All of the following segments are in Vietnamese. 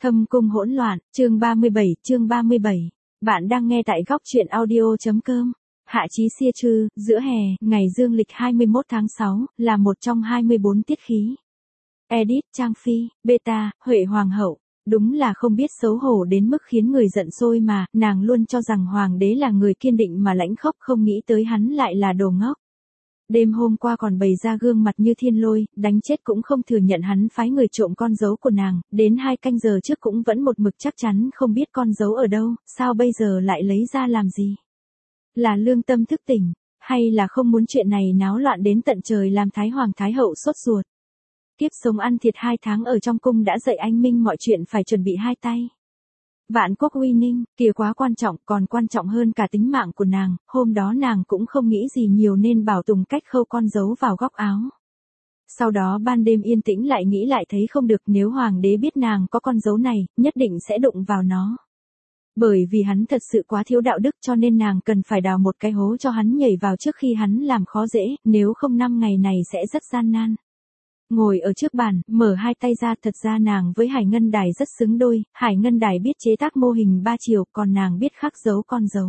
Thâm cung hỗn loạn, chương 37. Bạn đang nghe tại góc truyện audio.com. Hạ Chí Xia Trư, giữa hè, ngày dương lịch 21 tháng 6, là một trong 24 tiết khí. Edit, Trang Phi, Beta, Huệ Hoàng hậu. Đúng là không biết xấu hổ đến mức khiến người giận sôi mà, nàng luôn cho rằng hoàng đế là người kiên định mà lãnh khốc, không nghĩ tới hắn lại là đồ ngốc. Đêm hôm qua còn bày ra gương mặt như thiên lôi, đánh chết cũng không thừa nhận hắn phái người trộm con dấu của nàng, đến 2 canh giờ trước cũng vẫn một mực chắc chắn không biết con dấu ở đâu, sao bây giờ lại lấy ra làm gì? Là lương tâm thức tỉnh, hay là không muốn chuyện này náo loạn đến tận trời làm Thái Hoàng Thái Hậu sốt ruột? Tiếp sống ăn thiệt 2 tháng ở trong cung đã dạy anh Minh mọi chuyện phải chuẩn bị 2 tay. Vạn quốc uy ninh, kìa quá quan trọng, còn quan trọng hơn cả tính mạng của nàng, hôm đó nàng cũng không nghĩ gì nhiều nên bảo Tùng cách khâu con dấu vào góc áo. Sau đó ban đêm yên tĩnh lại nghĩ lại thấy không được, nếu hoàng đế biết nàng có con dấu này, nhất định sẽ đụng vào nó. Bởi vì hắn thật sự quá thiếu đạo đức cho nên nàng cần phải đào một cái hố cho hắn nhảy vào trước khi hắn làm khó dễ, nếu không 5 ngày này sẽ rất gian nan. Ngồi ở trước bàn, mở 2 tay ra, thật ra nàng với Hải Ngân Đài rất xứng đôi, Hải Ngân Đài biết chế tác mô hình 3 chiều, còn nàng biết khắc dấu con dấu.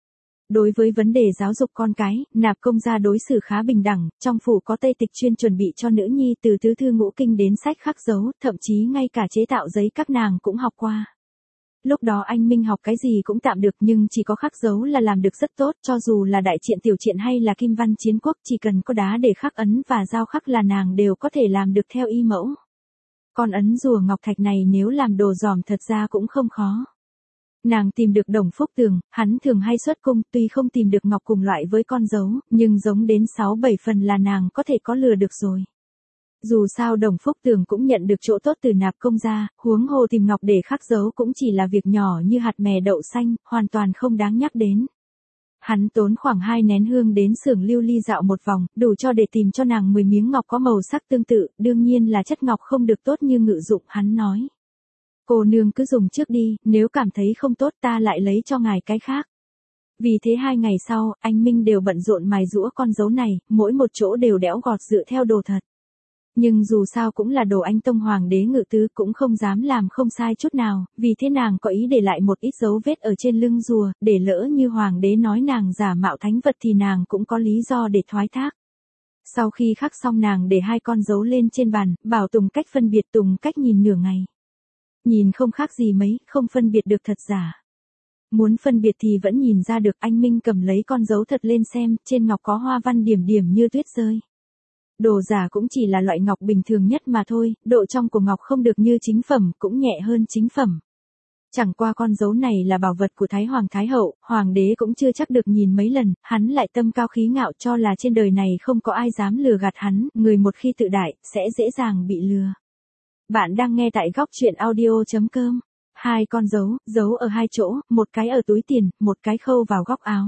Đối với vấn đề giáo dục con cái, nạp công gia đối xử khá bình đẳng, trong phủ có tây tịch chuyên chuẩn bị cho nữ nhi từ tứ thư ngũ kinh đến sách khắc dấu, thậm chí ngay cả chế tạo giấy các nàng cũng học qua. Lúc đó anh Minh học cái gì cũng tạm được nhưng chỉ có khắc dấu là làm được rất tốt, cho dù là đại triện tiểu triện hay là kim văn chiến quốc, chỉ cần có đá để khắc ấn và dao khắc là nàng đều có thể làm được theo y mẫu. Còn ấn rùa ngọc thạch này nếu làm đồ giòm thật ra cũng không khó. Nàng tìm được Đồng Phúc Tường, hắn thường hay xuất cung, tuy không tìm được ngọc cùng loại với con dấu, nhưng giống đến 6-7 phần là nàng có thể có lừa được rồi. Dù sao Đồng Phúc Tường cũng nhận được chỗ tốt từ nạp công gia, huống hồ tìm ngọc để khắc dấu cũng chỉ là việc nhỏ như hạt mè đậu xanh, hoàn toàn không đáng nhắc đến. Hắn tốn khoảng 2 nén hương đến xưởng lưu ly dạo một vòng, đủ cho để tìm cho nàng 10 miếng ngọc có màu sắc tương tự, đương nhiên là chất ngọc không được tốt như ngự dụng, hắn nói. Cô nương cứ dùng trước đi, nếu cảm thấy không tốt ta lại lấy cho ngài cái khác. Vì thế 2 ngày sau, anh Minh đều bận rộn mài giũa con dấu này, mỗi một chỗ đều đẽo gọt dựa theo đồ thật. Nhưng dù sao cũng là đồ anh tông hoàng đế ngự tứ cũng không dám làm không sai chút nào, vì thế nàng có ý để lại một ít dấu vết ở trên lưng rùa, để lỡ như hoàng đế nói nàng giả mạo thánh vật thì nàng cũng có lý do để thoái thác. Sau khi khắc xong nàng để 2 con dấu lên trên bàn, bảo Tùng cách phân biệt, Tùng cách nhìn nửa ngày. Nhìn không khác gì mấy, không phân biệt được thật giả. Muốn phân biệt thì vẫn nhìn ra được, anh Minh cầm lấy con dấu thật lên xem, trên ngọc có hoa văn điểm điểm như tuyết rơi. Đồ giả cũng chỉ là loại ngọc bình thường nhất mà thôi, độ trong của ngọc không được như chính phẩm, cũng nhẹ hơn chính phẩm. Chẳng qua con dấu này là bảo vật của Thái Hoàng Thái Hậu, Hoàng đế cũng chưa chắc được nhìn mấy lần, hắn lại tâm cao khí ngạo cho là trên đời này không có ai dám lừa gạt hắn, người một khi tự đại, sẽ dễ dàng bị lừa. Bạn đang nghe tại góc truyện audio.com. 2 con dấu, giấu ở 2 chỗ, một cái ở túi tiền, một cái khâu vào góc áo.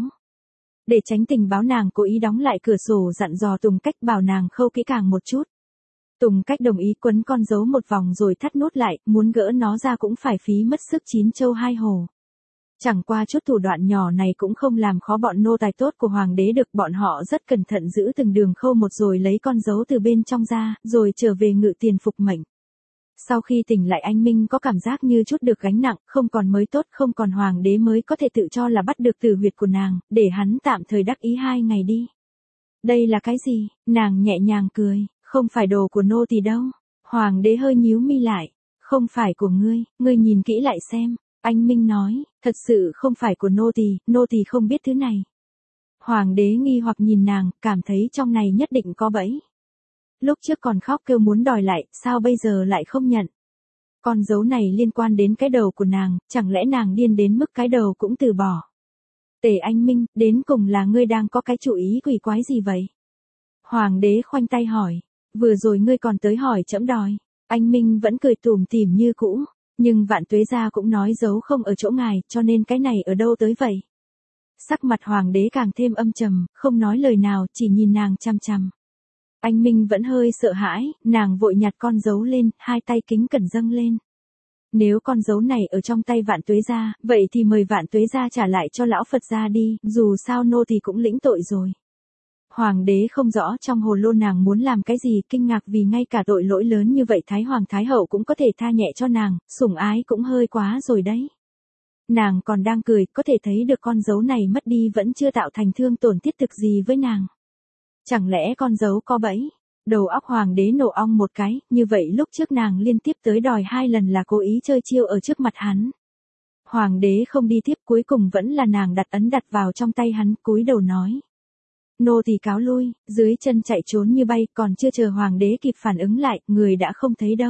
Để tránh tình báo nàng cố ý đóng lại cửa sổ dặn dò Tùng cách bảo nàng khâu kỹ càng một chút. Tùng cách đồng ý, quấn con dấu một vòng rồi thắt nút lại, muốn gỡ nó ra cũng phải phí mất sức 9 châu 2 hổ. Chẳng qua chút thủ đoạn nhỏ này cũng không làm khó bọn nô tài tốt của hoàng đế được, bọn họ rất cẩn thận giữ từng đường khâu một rồi lấy con dấu từ bên trong ra, rồi trở về ngự tiền phục mệnh. Sau khi tỉnh lại anh Minh có cảm giác như chút được gánh nặng, không còn mới tốt, không còn hoàng đế mới có thể tự cho là bắt được tử huyệt của nàng, để hắn tạm thời đắc ý 2 ngày đi. Đây là cái gì? Nàng nhẹ nhàng cười, không phải đồ của nô tỳ đâu. Hoàng đế hơi nhíu mi lại, không phải của ngươi nhìn kỹ lại xem. Anh Minh nói, thật sự không phải của nô tỳ không biết thứ này. Hoàng đế nghi hoặc nhìn nàng, cảm thấy trong này nhất định có bẫy. Lúc trước còn khóc kêu muốn đòi lại, sao bây giờ lại không nhận? Con dấu này liên quan đến cái đầu của nàng, chẳng lẽ nàng điên đến mức cái đầu cũng từ bỏ? Tề anh Minh, đến cùng là ngươi đang có cái chủ ý quỷ quái gì vậy? Hoàng đế khoanh tay hỏi, vừa rồi ngươi còn tới hỏi trẫm đòi. Anh Minh vẫn cười tủm tỉm như cũ, nhưng Vạn Tuế gia cũng nói dấu không ở chỗ ngài, cho nên cái này ở đâu tới vậy? Sắc mặt hoàng đế càng thêm âm trầm, không nói lời nào, chỉ nhìn nàng chằm chằm. Anh Minh vẫn hơi sợ hãi, nàng vội nhặt con dấu lên, 2 tay kính cẩn dâng lên. Nếu con dấu này ở trong tay Vạn Tuế gia, vậy thì mời Vạn Tuế gia trả lại cho lão Phật gia đi, dù sao nô thì cũng lĩnh tội rồi. Hoàng đế không rõ trong hồ lô nàng muốn làm cái gì, kinh ngạc vì ngay cả tội lỗi lớn như vậy Thái Hoàng Thái Hậu cũng có thể tha nhẹ cho nàng, sủng ái cũng hơi quá rồi đấy. Nàng còn đang cười, có thể thấy được con dấu này mất đi vẫn chưa tạo thành thương tổn thiết thực gì với nàng. Chẳng lẽ con dấu có bẫy? Đầu óc hoàng đế nổ ong một cái, như vậy lúc trước nàng liên tiếp tới đòi 2 lần là cố ý chơi chiêu ở trước mặt hắn. Hoàng đế không đi tiếp, cuối cùng vẫn là nàng đặt ấn đặt vào trong tay hắn, cúi đầu nói. Nô tỳ cáo lui, dưới chân chạy trốn như bay, còn chưa chờ hoàng đế kịp phản ứng lại, người đã không thấy đâu.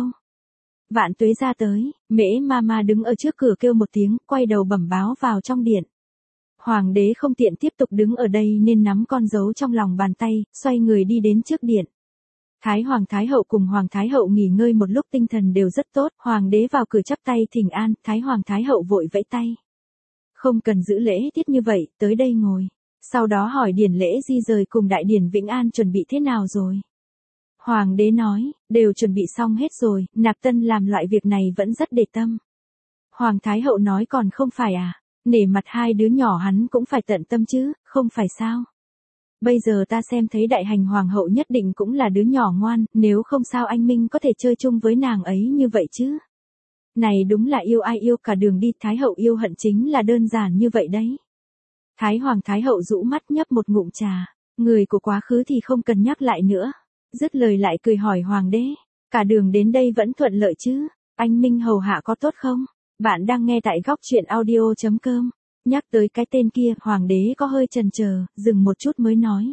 Vạn Tuế ra tới, Mễ Mama đứng ở trước cửa kêu một tiếng, quay đầu bẩm báo vào trong điện. Hoàng đế không tiện tiếp tục đứng ở đây nên nắm con dấu trong lòng bàn tay, xoay người đi đến trước điện. Thái Hoàng Thái Hậu cùng Hoàng Thái Hậu nghỉ ngơi một lúc, tinh thần đều rất tốt, Hoàng đế vào cửa chắp tay thỉnh an, Thái Hoàng Thái Hậu vội vẫy tay. Không cần giữ lễ tiết như vậy, tới đây ngồi. Sau đó hỏi điển lễ di rời cùng đại điển Vĩnh An chuẩn bị thế nào rồi. Hoàng đế nói, đều chuẩn bị xong hết rồi, Nạp Tân làm loại việc này vẫn rất để tâm. Hoàng Thái Hậu nói còn không phải à, nể mặt 2 đứa nhỏ hắn cũng phải tận tâm chứ, không phải sao. Bây giờ ta xem thấy đại hành hoàng hậu nhất định cũng là đứa nhỏ ngoan, nếu không sao anh Minh có thể chơi chung với nàng ấy như vậy chứ. Này đúng là yêu ai yêu cả đường đi, Thái Hậu yêu hận chính là đơn giản như vậy đấy. Thái Hoàng Thái Hậu rũ mắt nhấp một ngụm trà, người của quá khứ thì không cần nhắc lại nữa. Dứt lời lại cười hỏi hoàng đế, cả đường đến đây vẫn thuận lợi chứ, anh Minh hầu hạ có tốt không? Bạn đang nghe tại góc truyện audio.com. Nhắc tới cái tên kia, hoàng đế có hơi chần chờ, dừng một chút mới nói.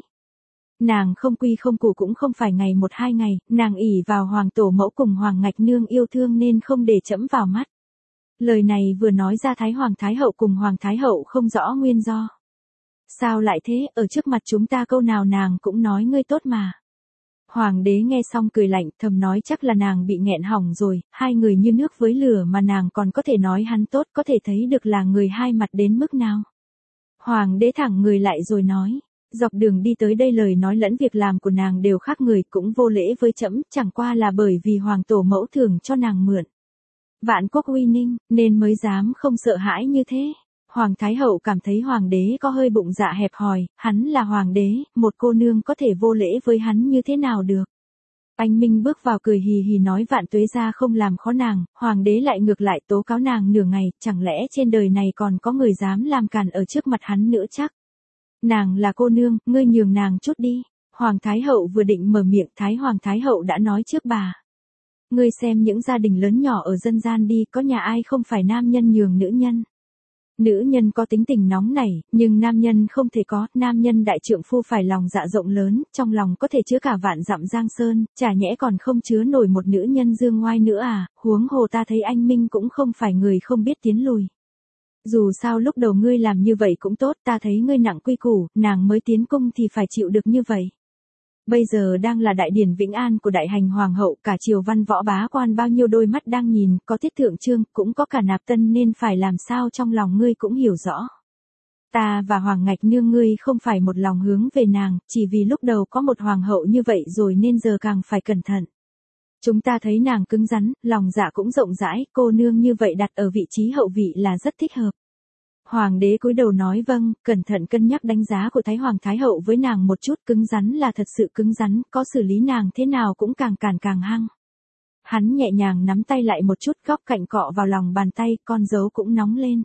Nàng không quy không củ cũng không phải ngày 1-2 ngày, nàng ỷ vào hoàng tổ mẫu cùng hoàng ngạch nương yêu thương nên không để chẫm vào mắt. Lời này vừa nói ra Thái Hoàng Thái Hậu cùng Hoàng Thái Hậu không rõ nguyên do. Sao lại thế, ở trước mặt chúng ta câu nào nàng cũng nói ngươi tốt mà. Hoàng đế nghe xong cười lạnh, thầm nói chắc là nàng bị nghẹn hỏng rồi, 2 người như nước với lửa mà nàng còn có thể nói hắn tốt, có thể thấy được là người hai mặt đến mức nào. Hoàng đế thẳng người lại rồi nói, dọc đường đi tới đây lời nói lẫn việc làm của nàng đều khác người, cũng vô lễ với trẫm, chẳng qua là bởi vì hoàng tổ mẫu thường cho nàng mượn Vạn Quốc uy ninh, nên mới dám không sợ hãi như thế. Hoàng Thái Hậu cảm thấy hoàng đế có hơi bụng dạ hẹp hòi, hắn là hoàng đế, một cô nương có thể vô lễ với hắn như thế nào được. Anh Minh bước vào cười hì hì nói Vạn Tuế ra không làm khó nàng, hoàng đế lại ngược lại tố cáo nàng nửa ngày, chẳng lẽ trên đời này còn có người dám làm càn ở trước mặt hắn nữa chắc. Nàng là cô nương, ngươi nhường nàng chút đi. Hoàng Thái Hậu vừa định mở miệng, Thái Hoàng Thái Hậu đã nói trước bà. Ngươi xem những gia đình lớn nhỏ ở dân gian đi, có nhà ai không phải nam nhân nhường nữ nhân. Nữ nhân có tính tình nóng nảy, nhưng nam nhân không thể có, nam nhân đại trượng phu phải lòng dạ rộng lớn, trong lòng có thể chứa cả vạn dặm giang sơn, chả nhẽ còn không chứa nổi một nữ nhân dương ngoai nữa à, huống hồ ta thấy anh Minh cũng không phải người không biết tiến lùi. Dù sao lúc đầu ngươi làm như vậy cũng tốt, ta thấy ngươi nặng quy củ, nàng mới tiến cung thì phải chịu được như vậy. Bây giờ đang là đại điển Vĩnh An của đại hành hoàng hậu, cả triều văn võ bá quan bao nhiêu đôi mắt đang nhìn, có Tiết Thượng Chương, cũng có cả Nạp Tân nên phải làm sao trong lòng ngươi cũng hiểu rõ. Ta và hoàng ngạch nương ngươi không phải một lòng hướng về nàng, chỉ vì lúc đầu có một hoàng hậu như vậy rồi nên giờ càng phải cẩn thận. Chúng ta thấy nàng cứng rắn, lòng dạ cũng rộng rãi, cô nương như vậy đặt ở vị trí hậu vị là rất thích hợp. Hoàng đế cúi đầu nói vâng, cẩn thận cân nhắc đánh giá của Thái Hoàng Thái Hậu với nàng một chút, cứng rắn là thật sự cứng rắn, có xử lý nàng thế nào cũng càng càn càng hăng. Hắn nhẹ nhàng nắm tay lại một chút, góc cạnh cọ vào lòng bàn tay, con dấu cũng nóng lên.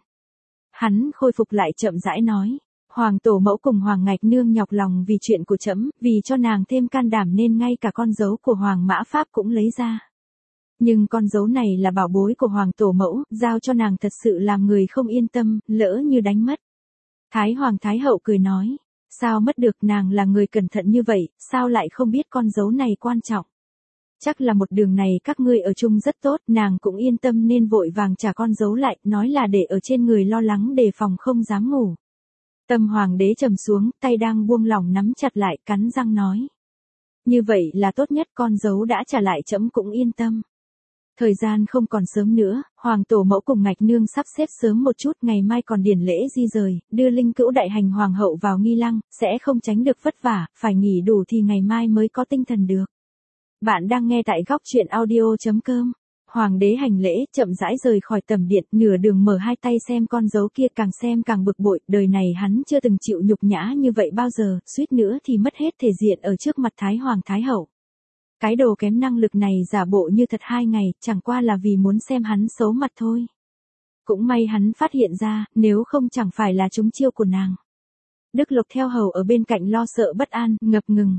Hắn khôi phục lại chậm rãi nói, Hoàng tổ mẫu cùng Hoàng ngạch nương nhọc lòng vì chuyện của trẫm, vì cho nàng thêm can đảm nên ngay cả con dấu của Hoàng Mã Pháp cũng lấy ra. Nhưng con dấu này là bảo bối của hoàng tổ mẫu, giao cho nàng thật sự làm người không yên tâm, lỡ như đánh mất. Thái Hoàng Thái Hậu cười nói, sao mất được, nàng là người cẩn thận như vậy, sao lại không biết con dấu này quan trọng. Chắc là một đường này các ngươi ở chung rất tốt, nàng cũng yên tâm nên vội vàng trả con dấu lại, nói là để ở trên người lo lắng đề phòng không dám ngủ. Tâm hoàng đế trầm xuống, tay đang buông lỏng nắm chặt lại, cắn răng nói. Như vậy là tốt nhất, con dấu đã trả lại trẫm cũng yên tâm. Thời gian không còn sớm nữa, hoàng tổ mẫu cùng ngạch nương sắp xếp sớm một chút, ngày mai còn điển lễ di rời, đưa linh cữu đại hành hoàng hậu vào nghi lăng, sẽ không tránh được vất vả, phải nghỉ đủ thì ngày mai mới có tinh thần được. Bạn đang nghe tại góc truyện audio.com. Hoàng đế hành lễ, chậm rãi rời khỏi tầm điện, nửa đường mở hai tay xem con dấu kia, càng xem càng bực bội, đời này hắn chưa từng chịu nhục nhã như vậy bao giờ, suýt nữa thì mất hết thể diện ở trước mặt Thái Hoàng Thái Hậu. Cái đồ kém năng lực này giả bộ như thật 2 ngày, chẳng qua là vì muốn xem hắn xấu mặt thôi. Cũng may hắn phát hiện ra, nếu không chẳng phải là trúng chiêu của nàng. Đức Lộc theo hầu ở bên cạnh lo sợ bất an, ngập ngừng.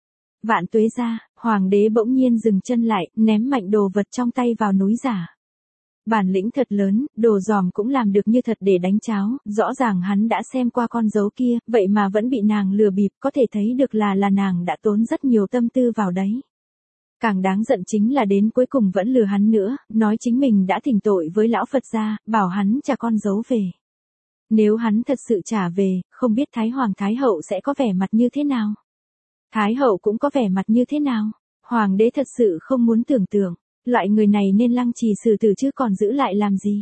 Vạn tuế ra, hoàng đế bỗng nhiên dừng chân lại, ném mạnh đồ vật trong tay vào núi giả. Bản lĩnh thật lớn, đồ giòm cũng làm được như thật để đánh cháo, rõ ràng hắn đã xem qua con dấu kia, vậy mà vẫn bị nàng lừa bịp, có thể thấy được là nàng đã tốn rất nhiều tâm tư vào đấy. Càng đáng giận chính là đến cuối cùng vẫn lừa hắn nữa, nói chính mình đã thỉnh tội với lão Phật gia, bảo hắn trả con dấu về. Nếu hắn thật sự trả về, không biết Thái Hoàng Thái Hậu sẽ có vẻ mặt như thế nào. Thái Hậu cũng có vẻ mặt như thế nào. Hoàng đế thật sự không muốn tưởng tượng, loại người này nên lăng trì xử tử chứ còn giữ lại làm gì.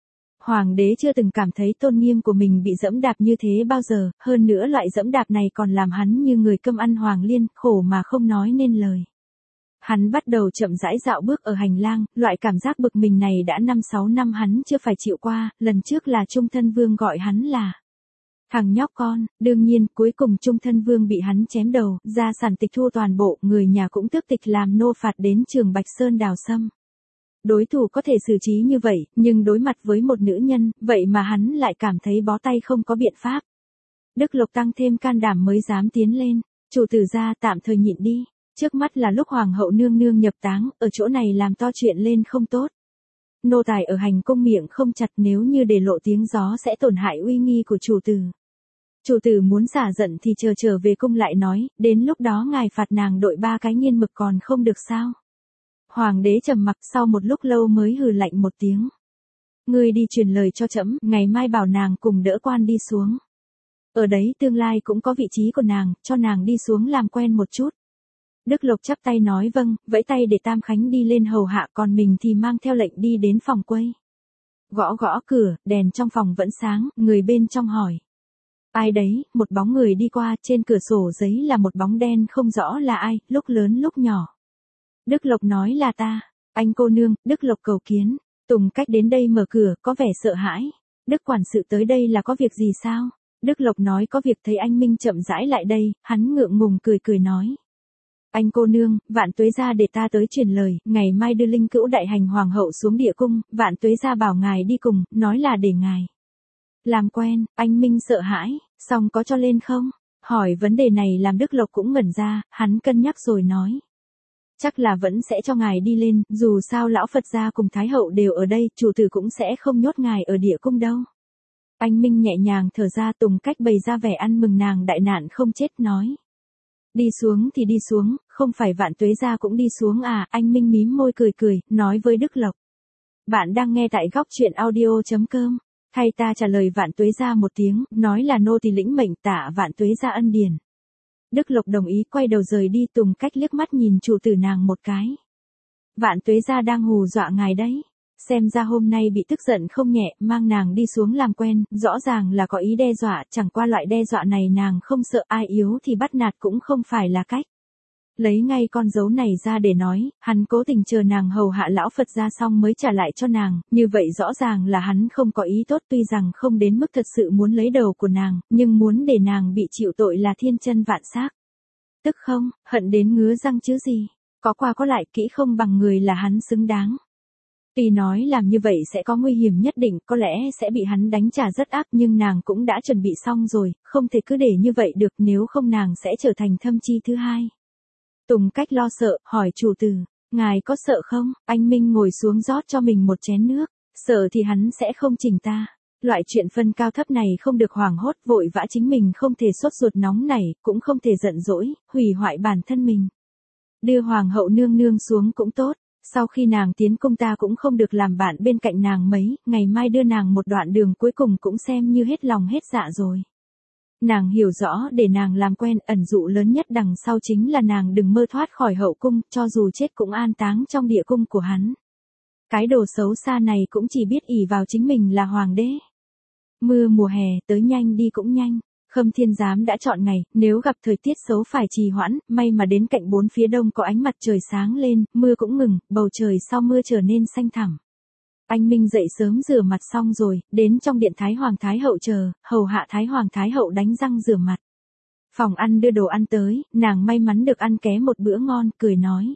Hoàng đế chưa từng cảm thấy tôn nghiêm của mình bị dẫm đạp như thế bao giờ, hơn nữa loại dẫm đạp này còn làm hắn như người câm ăn hoàng liên, khổ mà không nói nên lời. Hắn bắt đầu chậm rãi dạo bước ở hành lang, loại cảm giác bực mình này đã 5-6 năm hắn chưa phải chịu qua, lần trước là Trung Thân Vương gọi hắn là thằng nhóc con, đương nhiên cuối cùng Trung Thân Vương bị hắn chém đầu, gia sản tịch thu toàn bộ, người nhà cũng tước tịch làm nô phạt đến Trường Bạch Sơn đào sâm. Đối thủ có thể xử trí như vậy, nhưng đối mặt với một nữ nhân, vậy mà hắn lại cảm thấy bó tay không có biện pháp. Đức Lộc tăng thêm can đảm mới dám tiến lên, chủ tử gia tạm thời nhịn đi. Trước mắt là lúc hoàng hậu nương nương nhập táng, ở chỗ này làm to chuyện lên không tốt. Nô tài ở hành cung miệng không chặt, nếu như để lộ tiếng gió sẽ tổn hại uy nghi của chủ tử. Chủ tử muốn xả giận thì trở về cung lại nói, đến lúc đó ngài phạt nàng đội 3 cái nghiên mực còn không được sao. Hoàng đế trầm mặc, sau một lúc lâu mới hừ lạnh một tiếng. Ngươi đi truyền lời cho trẫm, ngày mai bảo nàng cùng đỡ quan đi xuống. Ở đấy tương lai cũng có vị trí của nàng, cho nàng đi xuống làm quen một chút. Đức Lộc chắp tay nói vâng, vẫy tay để Tam Khánh đi lên hầu hạ, còn mình thì mang theo lệnh đi đến phòng quây. Gõ gõ cửa, đèn trong phòng vẫn sáng, người bên trong hỏi. Ai đấy, một bóng người đi qua, trên cửa sổ giấy là một bóng đen không rõ là ai, lúc lớn lúc nhỏ. Đức Lộc nói là ta. Anh cô nương, Đức Lộc cầu kiến. Tùng Cách đến đây mở cửa, có vẻ sợ hãi. Đức quản sự tới đây là có việc gì sao? Đức Lộc nói có việc, thấy anh Minh chậm rãi lại đây, hắn ngượng ngùng cười nói. Anh cô nương, Vạn Tuế gia để ta tới truyền lời, ngày mai đưa Linh Cữu đại hành hoàng hậu xuống địa cung, Vạn Tuế gia bảo ngài đi cùng, nói là để ngài làm quen. Anh Minh sợ hãi, xong có cho lên không? Hỏi vấn đề này làm Đức Lộc cũng ngẩn ra, hắn cân nhắc rồi nói. Chắc là vẫn sẽ cho ngài đi lên, dù sao lão Phật gia cùng Thái Hậu đều ở đây, chủ tử cũng sẽ không nhốt ngài ở địa cung đâu. Anh Minh nhẹ nhàng thở ra, Tùng Cách bày ra vẻ ăn mừng nàng đại nạn không chết, nói. Đi xuống thì đi xuống, không phải Vạn Tuế gia cũng đi xuống à? Anh Minh mím môi cười, nói với Đức Lộc. Bạn đang nghe tại góc truyện audio.com. Thay ta trả lời Vạn Tuế gia một tiếng, nói là nô tỳ lĩnh mệnh tạ Vạn Tuế gia ân điển. Đức Lộc đồng ý, quay đầu rời đi. Tùng Cách liếc mắt nhìn chủ tử nàng một cái. Vạn Tuế gia đang hù dọa ngài đấy. Xem ra hôm nay bị tức giận không nhẹ, mang nàng đi xuống làm quen, rõ ràng là có ý đe dọa, chẳng qua loại đe dọa này nàng không sợ, ai yếu thì bắt nạt cũng không phải là cách. Lấy ngay con dấu này ra để nói, hắn cố tình chờ nàng hầu hạ lão Phật gia xong mới trả lại cho nàng, như vậy rõ ràng là hắn không có ý tốt, tuy rằng không đến mức thật sự muốn lấy đầu của nàng, nhưng muốn để nàng bị chịu tội là thiên chân vạn xác. Tức không, hận đến ngứa răng chứ gì, có qua có lại kỹ không bằng người là hắn xứng đáng. Tuy nói làm như vậy sẽ có nguy hiểm nhất định, có lẽ sẽ bị hắn đánh trả rất ác, nhưng nàng cũng đã chuẩn bị xong rồi, không thể cứ để như vậy được, nếu không nàng sẽ trở thành thâm chi thứ hai. Tùng Cách lo sợ, hỏi chủ tử, ngài có sợ không? Anh Minh ngồi xuống rót cho mình một chén nước, sợ thì hắn sẽ không chỉnh ta. Loại chuyện phân cao thấp này không được hoảng hốt, vội vã chính mình không thể sốt ruột nóng nảy, cũng không thể giận dỗi, hủy hoại bản thân mình. Đưa hoàng hậu nương nương xuống cũng tốt. Sau khi nàng tiến cung ta cũng không được làm bạn bên cạnh nàng mấy, ngày mai đưa nàng một đoạn đường cuối cùng cũng xem như hết lòng hết dạ rồi. Nàng hiểu rõ để nàng làm quen, ẩn dụ lớn nhất đằng sau chính là nàng đừng mơ thoát khỏi hậu cung, cho dù chết cũng an táng trong địa cung của hắn. Cái đồ xấu xa này cũng chỉ biết ỷ vào chính mình là hoàng đế. Mưa mùa hè tới nhanh đi cũng nhanh, Khâm Thiên Giám đã chọn ngày, nếu gặp thời tiết xấu phải trì hoãn, may mà đến cạnh bốn phía đông có ánh mặt trời sáng lên, mưa cũng ngừng, bầu trời sau mưa trở nên xanh thẳm. Anh Minh dậy sớm rửa mặt xong rồi, đến trong điện Thái Hoàng Thái Hậu chờ, hầu hạ Thái Hoàng Thái Hậu đánh răng rửa mặt. Phòng ăn đưa đồ ăn tới, nàng may mắn được ăn ké một bữa ngon, cười nói.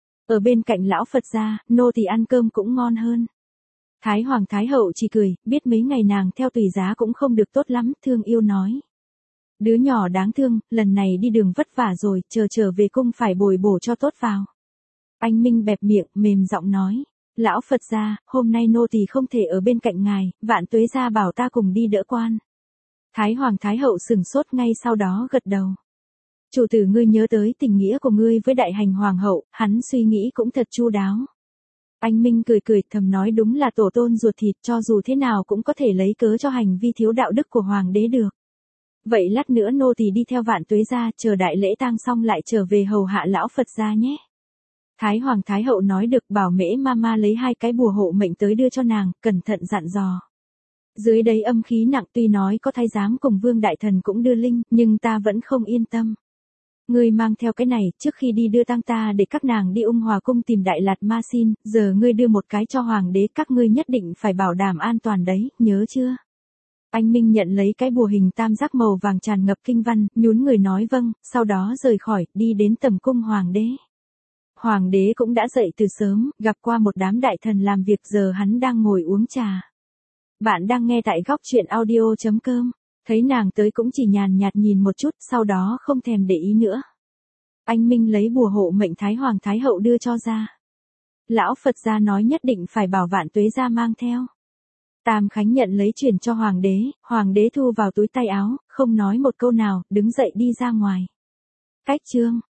Ở bên cạnh lão Phật gia, nô tỳ ăn cơm cũng ngon hơn. Thái Hoàng Thái Hậu chỉ cười, biết mấy ngày nàng theo tùy giá cũng không được tốt lắm, thương yêu nói. Đứa nhỏ đáng thương, lần này đi đường vất vả rồi, trở về cung phải bồi bổ cho tốt vào. Anh Minh bẹp miệng, mềm giọng nói. Lão Phật gia, hôm nay nô tỳ không thể ở bên cạnh ngài, Vạn Tuế gia bảo ta cùng đi đỡ quan. Thái Hoàng Thái Hậu sừng sốt ngay sau đó gật đầu. Chủ tử ngươi nhớ tới tình nghĩa của ngươi với đại hành hoàng hậu, hắn suy nghĩ cũng thật chu đáo. Anh Minh cười cười thầm nói đúng là tổ tôn ruột thịt, cho dù thế nào cũng có thể lấy cớ cho hành vi thiếu đạo đức của hoàng đế được. Vậy lát nữa nô tỳ đi theo Vạn Tuế gia, chờ đại lễ tang xong lại trở về hầu hạ lão Phật gia nhé. Thái Hoàng Thái Hậu nói được, bảo Mễ Mama lấy 2 cái bùa hộ mệnh tới đưa cho nàng, cẩn thận dặn dò. Dưới đây âm khí nặng, tuy nói có thái giám cùng Vương Đại Thần cũng đưa linh, nhưng ta vẫn không yên tâm. Ngươi mang theo cái này, trước khi đi đưa tang ta để các nàng đi Ung Hòa cung tìm Đại Lạt Ma Xin, giờ ngươi đưa một cái cho hoàng đế, các ngươi nhất định phải bảo đảm an toàn đấy, nhớ chưa? Anh Minh nhận lấy cái bùa hình tam giác màu vàng tràn ngập kinh văn, nhún người nói vâng, sau đó rời khỏi, đi đến tầm cung hoàng đế. Hoàng đế cũng đã dậy từ sớm, gặp qua một đám đại thần làm việc, giờ hắn đang ngồi uống trà. Bạn đang nghe tại góc truyện audio.com. Thấy nàng tới cũng chỉ nhàn nhạt nhìn một chút, sau đó không thèm để ý nữa. Anh Minh lấy bùa hộ mệnh Thái Hoàng Thái Hậu đưa cho ra. Lão Phật gia nói nhất định phải bảo Vạn Tuế gia mang theo. Tam Khánh nhận lấy chuyển cho hoàng đế thu vào túi tay áo, không nói một câu nào, đứng dậy đi ra ngoài. Cách chương